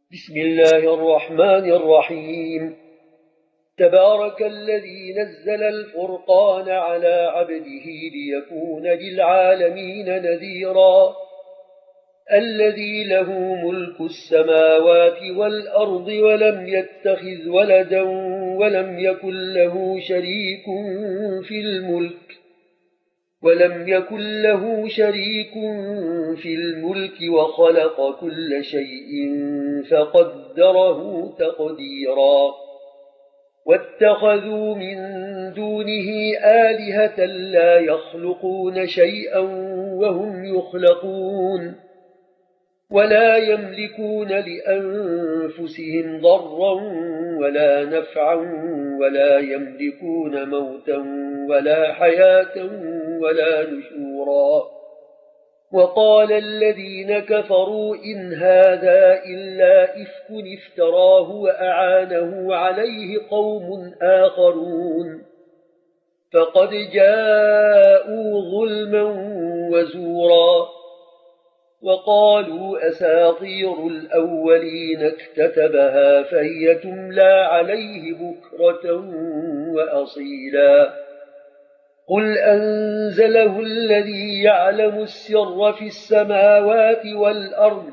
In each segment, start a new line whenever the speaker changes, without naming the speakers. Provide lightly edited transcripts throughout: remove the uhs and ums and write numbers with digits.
بسم الله الرحمن الرحيم. تبارك الذي نزل الفرقان على عبده ليكون للعالمين نذيرا. الذي له ملك السماوات والأرض ولم يكن له شريك في الملك وخلق كل شيء فقدره تقديرا. واتخذوا من دونه آلهة لا يخلقون شيئا وهم يخلقون ولا يملكون لأنفسهم ضرا ولا نفعا ولا يملكون موتا ولا حياة ولا نشورا. وقال الذين كفروا إن هذا إلا إفك افتراه وأعانه عليه قوم آخرون فقد جاءوا ظلما وزورا. وقالوا أساطير الأولين اكتتبها فهي تملى عليه بكرة وأصيلا. قل أنزله الذي يعلم السر في السماوات والأرض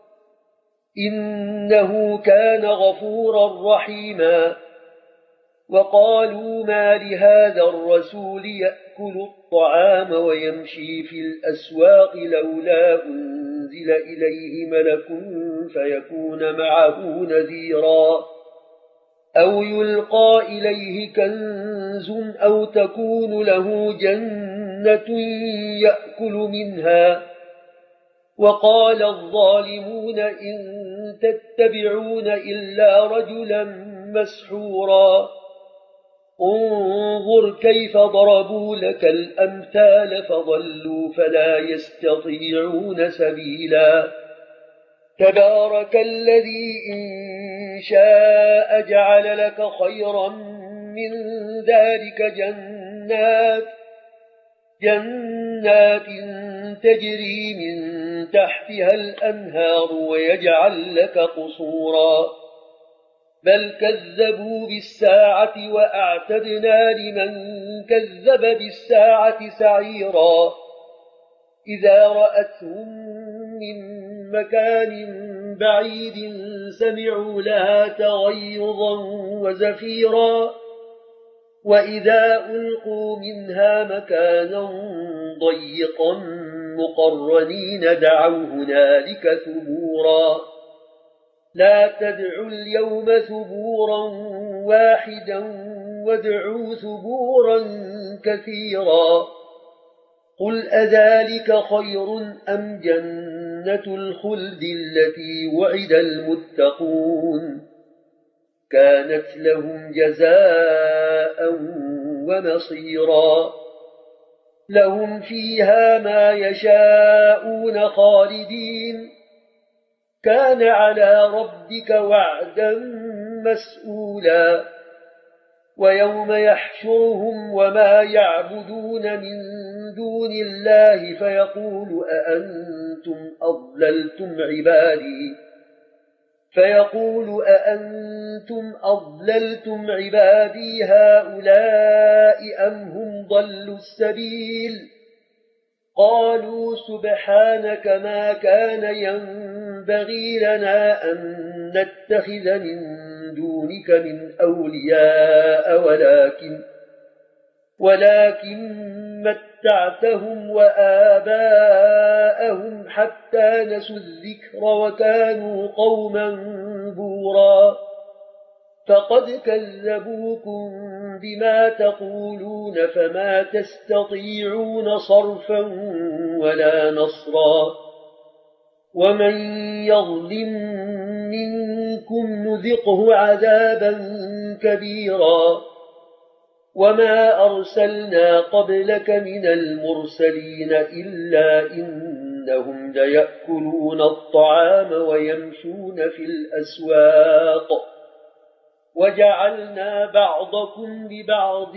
إنه كان غفورا رحيما. وقالوا ما لهذا الرسول يأكل الطعام ويمشي في الأسواق لولا أنزل إليه ملك فيكون معه نذيرا أو يلقى إليه كنز أو تكون له جنة يأكل منها. وقال الظالمون إن تتبعون إلا رجلا مسحورا. انظر كيف ضربوا لك الأمثال فضلوا فلا يستطيعون سبيلا. تبارك الذي إن شاء جعل لك خيرا من ذلك جنات تجري من تحتها الأنهار ويجعل لك قصورا. بل كذبوا بالساعة وأعتدنا لمن كذب بالساعة سعيرا. إذا رأتهم من مكان بعيد سمعوا لها تغيظا وزفيرا. وإذا ألقوا منها مكانا ضيقا مقرنين دعوا هنالك ثبورا. لا تدعوا اليوم ثبورا واحدا وادعوا ثبورا كثيرا. قل أذلك خير أم جنة الخلد التي وعد المتقون كانت لهم جزاء ومصيرا. لهم فيها ما يشاءون خالدين كان على ربك وعدا مسئولا. ويوم يحشرهم وما يعبدون من دون الله فيقول أأنتم أضللتم عبادي هؤلاء أم هم ضلوا السبيل. قالوا سبحانك ما كان ينبغي لنا أن نتخذ من دونك من أولياء ولكن متعتهم وآباءهم حتى نسوا الذكر وكانوا قوما بورا. فقد كذبوكم بما تقولون فما تستطيعون صرفا ولا نصرا. ومن يظلم منكم نذقه عذابا كبيرا. وما أرسلنا قبلك من المرسلين إلا إنهم ليأكلون الطعام ويمشون في الأسواق وجعلنا بعضكم لبعض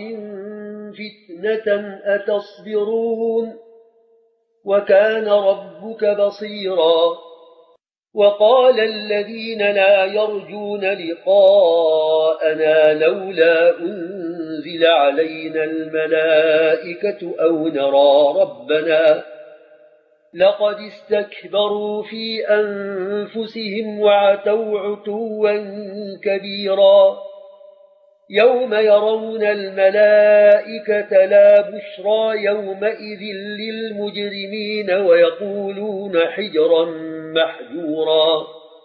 فتنة أتصبرون وكان ربك بصيرا. وقال الذين لا يرجون لقاءنا لولا أنزل علينا الملائكة أو نرى ربنا لقد استكبروا في أنفسهم وعتوا عتوا كبيرا يوم يرون الملائكة لا بشرى يومئذ للمجرمين ويقولون حجرا محجورا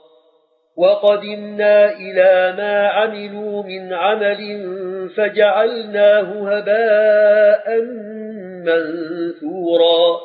وقدمنا إلى ما عملوا من عمل فجعلناه هباء منثورا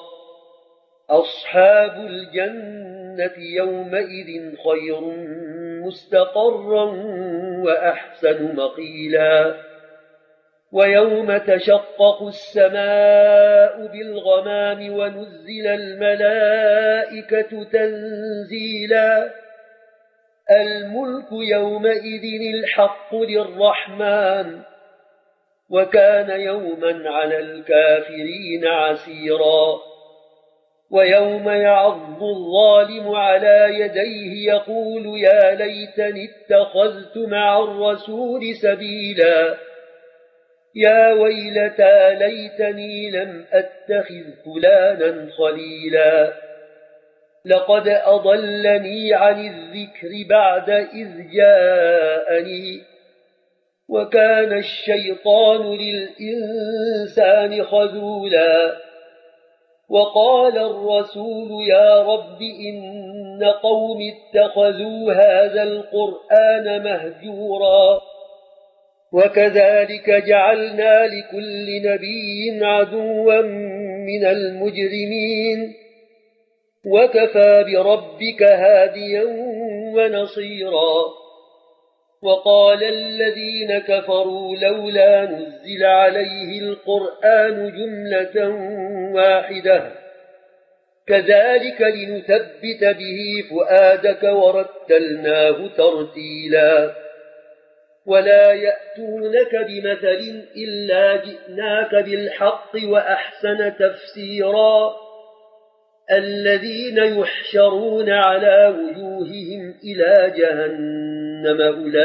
أصحاب الجنة يومئذ خير مستقرا وأحسن مقيلا ويوم تشقق السماء بالغمام ونزل الملائكة تنزيلا الملك يومئذ الحق للرحمن وكان يوما على الكافرين عسيرا ويوم يعض الظالم على يديه يقول يا ليتني اتخذت مع الرسول سبيلا يا ويلتى ليتني لم أتخذ فلانا خليلا لقد أضلني عن الذكر بعد إذ جاءني وكان الشيطان للإنسان خذولا وقال الرسول يا رب إن قوم اتخذوا هذا القرآن مهجورا وكذلك جعلنا لكل نبي عدوا من المجرمين وكفى بربك هاديا ونصيرا وقال الذين كفروا لولا نزل عليه القرآن جملة واحدة كذلك لنثبت به فؤادك ورتلناه ترتيلا ولا يأتونك بمثل إلا جئناك بالحق وأحسن تفسيرا الذين يحشرون على وجوههم إلى جهنم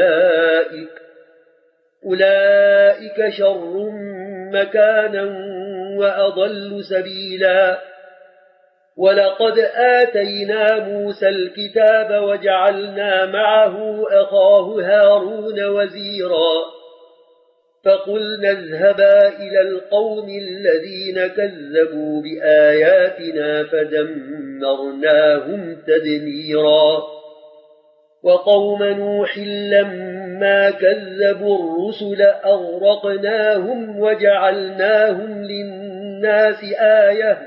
أولئك شر مكانا وأضل سبيلا ولقد آتينا موسى الكتاب وجعلنا معه أخاه هارون وزيرا فقلنا اذهبا إلى القوم الذين كذبوا بآياتنا فدمرناهم تدميرا وقوم نوح لما كذبوا الرسل أغرقناهم وجعلناهم للناس آية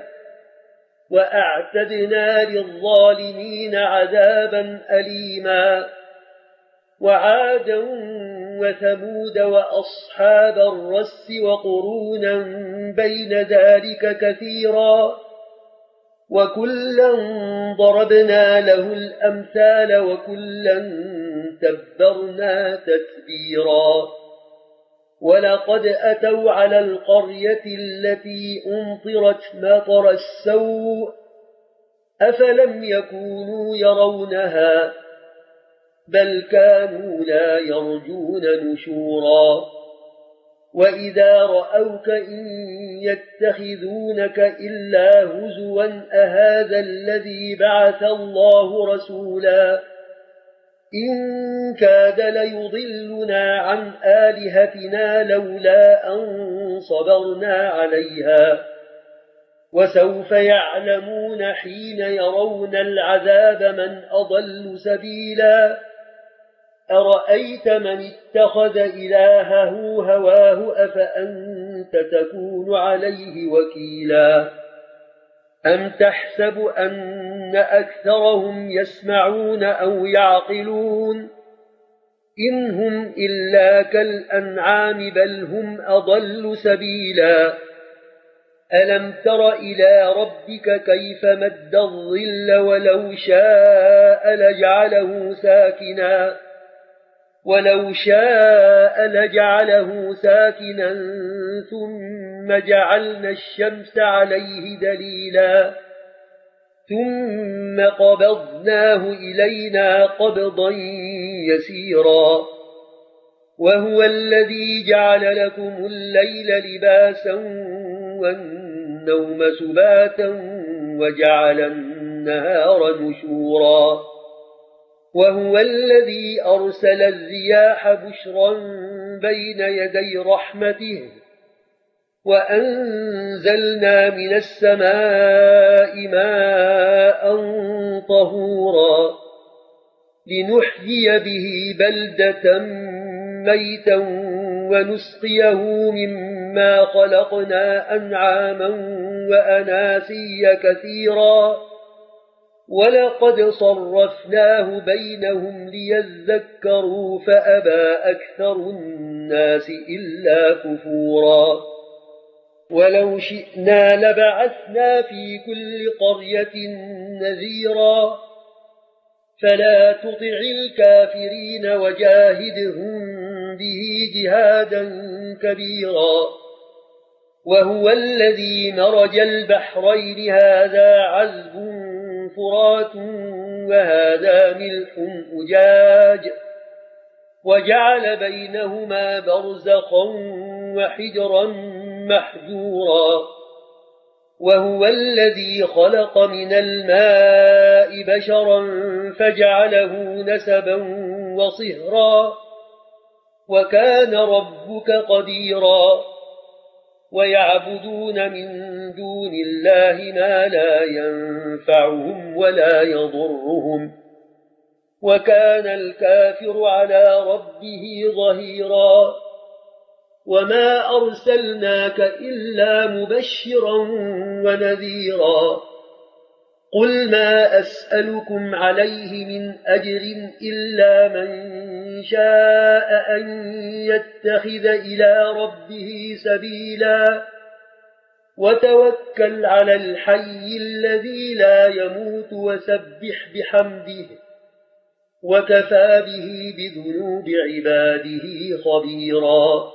وأعتدنا للظالمين عذابا أليما وعادا وثمود وأصحاب الرس وقرونا بين ذلك كثيرا وكلا ضربنا له الأمثال وكلا تبرنا تتبيرا ولقد أتوا على القرية التي أمطرت مطر السوء أفلم يكونوا يرونها بل كانوا لا يرجون نشورا وإذا رأوك إن يتخذونك إلا هزوا أهذا الذي بعث الله رسولا إن كاد ليضلنا عن آلهتنا لولا أن صبرنا عليها وسوف يعلمون حين يرون العذاب من أضل سبيلا أرأيت من اتخذ إلهه هواه أفأنت تكون عليه وكيلا أم تحسب أن أكثرهم يسمعون أو يعقلون إن هم إلا كالأنعام بل هم أضل سبيلا ألم تر إلى ربك كيف مد الظل ولو شاء لجعله ساكنا ثم جعلنا الشمس عليه دليلا ثم قبضناه إلينا قبضا يسيرا وهو الذي جعل لكم الليل لباسا والنوم سباتا وجعل النهار نشورا وهو الذي أرسل الرياح بشرا بين يدي رحمته وأنزلنا من السماء ماء طهورا لنحيي به بلدة ميتا ونسقيه مما خلقنا أنعاما وأناسيا كثيرا ولقد صرفناه بينهم ليذكروا فأبى أكثر الناس إلا كفورا ولو شئنا لبعثنا في كل قرية نذيرا فلا تطع الكافرين وجاهدهم به جهادا كبيرا وهو الذي مرج البحرين هذا عذب فرات وهذا ملح أجاج وجعل بينهما برزخا وحجرا محجورا وهو الذي خلق من الماء بشرا فجعله نسبا وصهرا وكان ربك قديرا ويعبدون من دون الله ما لا ينفعهم ولا يضرهم وكان الكافر على ربه ظهيرا وما أرسلناك إلا مبشرا ونذيرا قل ما أسألكم عليه من أجر إلا من شاء أن يتخذ إلى ربه سبيلا وتوكل على الحي الذي لا يموت وسبح بحمده وكفى به بذنوب عباده خبيرا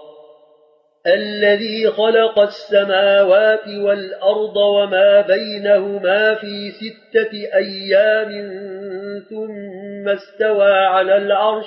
الذي خلق السماوات والأرض وما بينهما في 6 أيام ثم استوى على العرش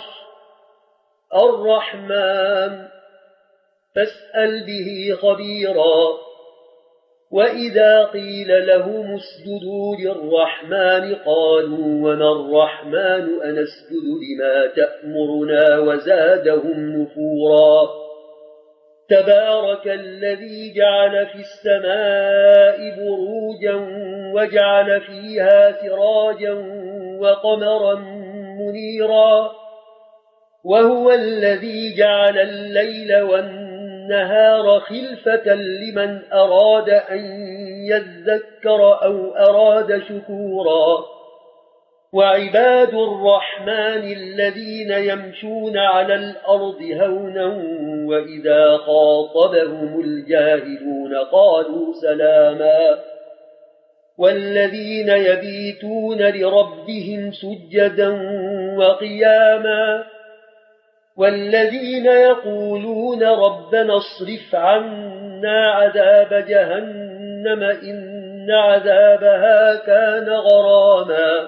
الرحمن فاسأل به خبيرا وإذا قيل لهم اسجدوا للرحمن قالوا وما الرحمن أنسجد لما تأمرنا وزادهم نفورا تبارك الذي جعل في السماء بروجا وجعل فيها سراجا وقمرا منيرا وهو الذي جعل الليل والنهار خلفة لمن أراد أن يذكر أو أراد شكورا وعباد الرحمن الذين يمشون على الأرض هونا وإذا خاطبهم الجاهلون قالوا سلاما والذين يبيتون لربهم سجدا وقياما والذين يقولون ربنا اصرف عنا عذاب جهنم إن عذابها كان غراما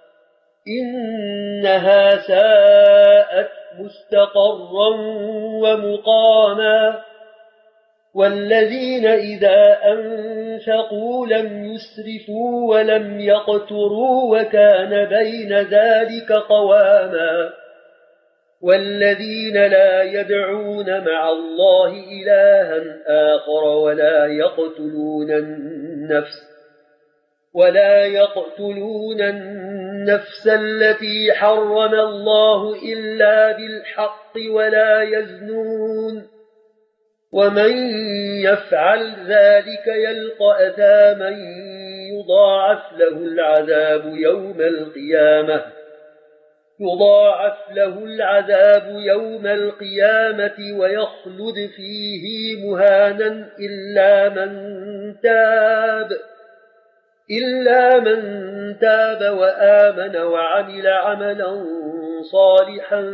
إنها ساءت مستقرا ومقاما والذين إذا أنفقوا لم يسرفوا ولم يقتروا وكان بين ذلك قواما والذين لا يدعون مع الله إلها آخر ولا يقتلون النفس التي حرم الله إلا بالحق ولا يزنون ومن يفعل ذلك يلقى أثاما يضاعف له العذاب يوم القيامة ويخلد فيه مهانا إلا من تاب وآمن وعمل عملا صالحا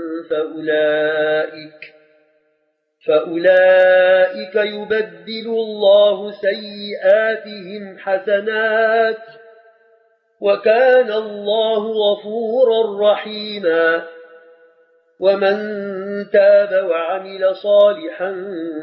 فأولئك يبدل الله سيئاتهم حسنات وكان الله غفورا رحيما ومن تاب وعمل صالحا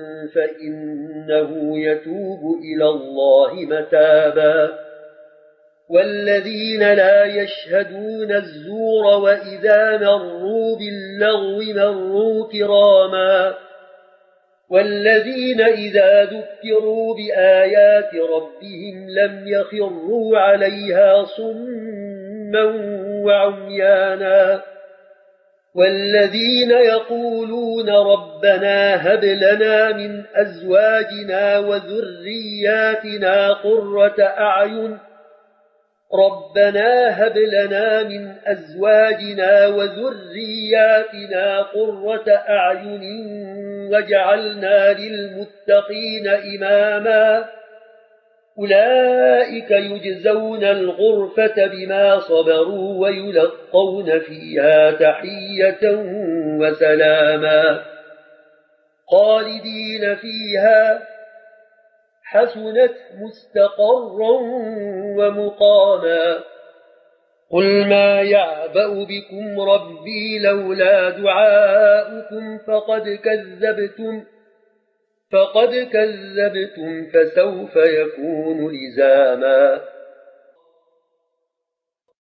فإنه يتوب إلى الله متابا والذين لا يشهدون الزور وإذا مروا باللغو مروا كراما والذين إذا ذكروا بآيات ربهم لم يخروا عليها صما وعميانا والذين يقولون ربنا هب لنا من أزواجنا وذرياتنا قرة أعين ربنا هب لنا من أزواجنا وذرياتنا قرة أعين واجعلنا للمتقين إماما أولئك يجزون الغرفة بما صبروا ويلقون فيها تحية وسلاما خالدين فيها حسنت مستقرا ومقاما قل ما يعبأ بكم ربي لولا دعاؤكم فقد كذبتم فسوف يكون لزاما